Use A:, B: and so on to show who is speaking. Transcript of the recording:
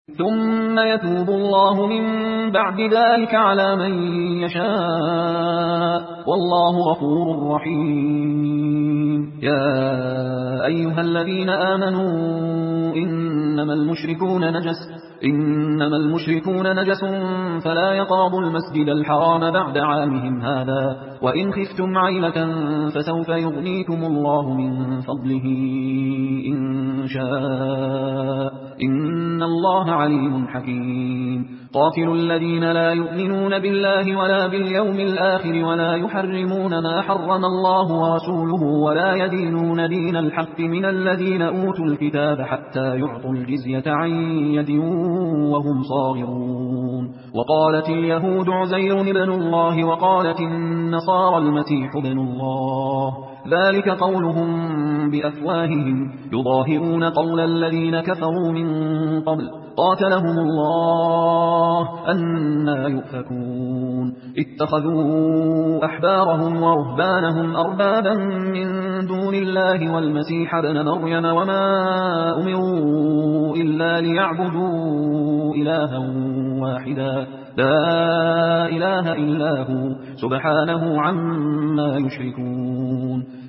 A: ثم يتوب الله من بعد ذلك على من يشاء والله غفور رحيم. يا أيها الذين آمنوا إنما المشركون نجس فلا يقربوا المسجد الحرام بعد عامهم هذا وإن خفتم عيلة فسوف يغنيكم الله من فضله إن شاء إن الله عليم حكيم. قاتلوا الذين لا يؤمنون بالله ولا باليوم الآخر ولا يحرمون ما حرم الله ورسوله ولا يدينون دين الحق من الذين أوتوا الكتاب حتى يعطوا الجزية عن يد وهم صاغرون. وقالت اليهود عزير ابن الله وقالت النصارى المسيح ابن الله ذلك قولهم بأفواههم يظاهرون قول الذين كفروا من قبل قاتلهم الله أنى يؤفكون. اتخذوا أحبارهم ورهبانهم أربابا من دون الله والمسيح ابن مريم وما أمروا إلا ليعبدوا إلها واحدا لا إله إلا هو سبحانه عما يشركون.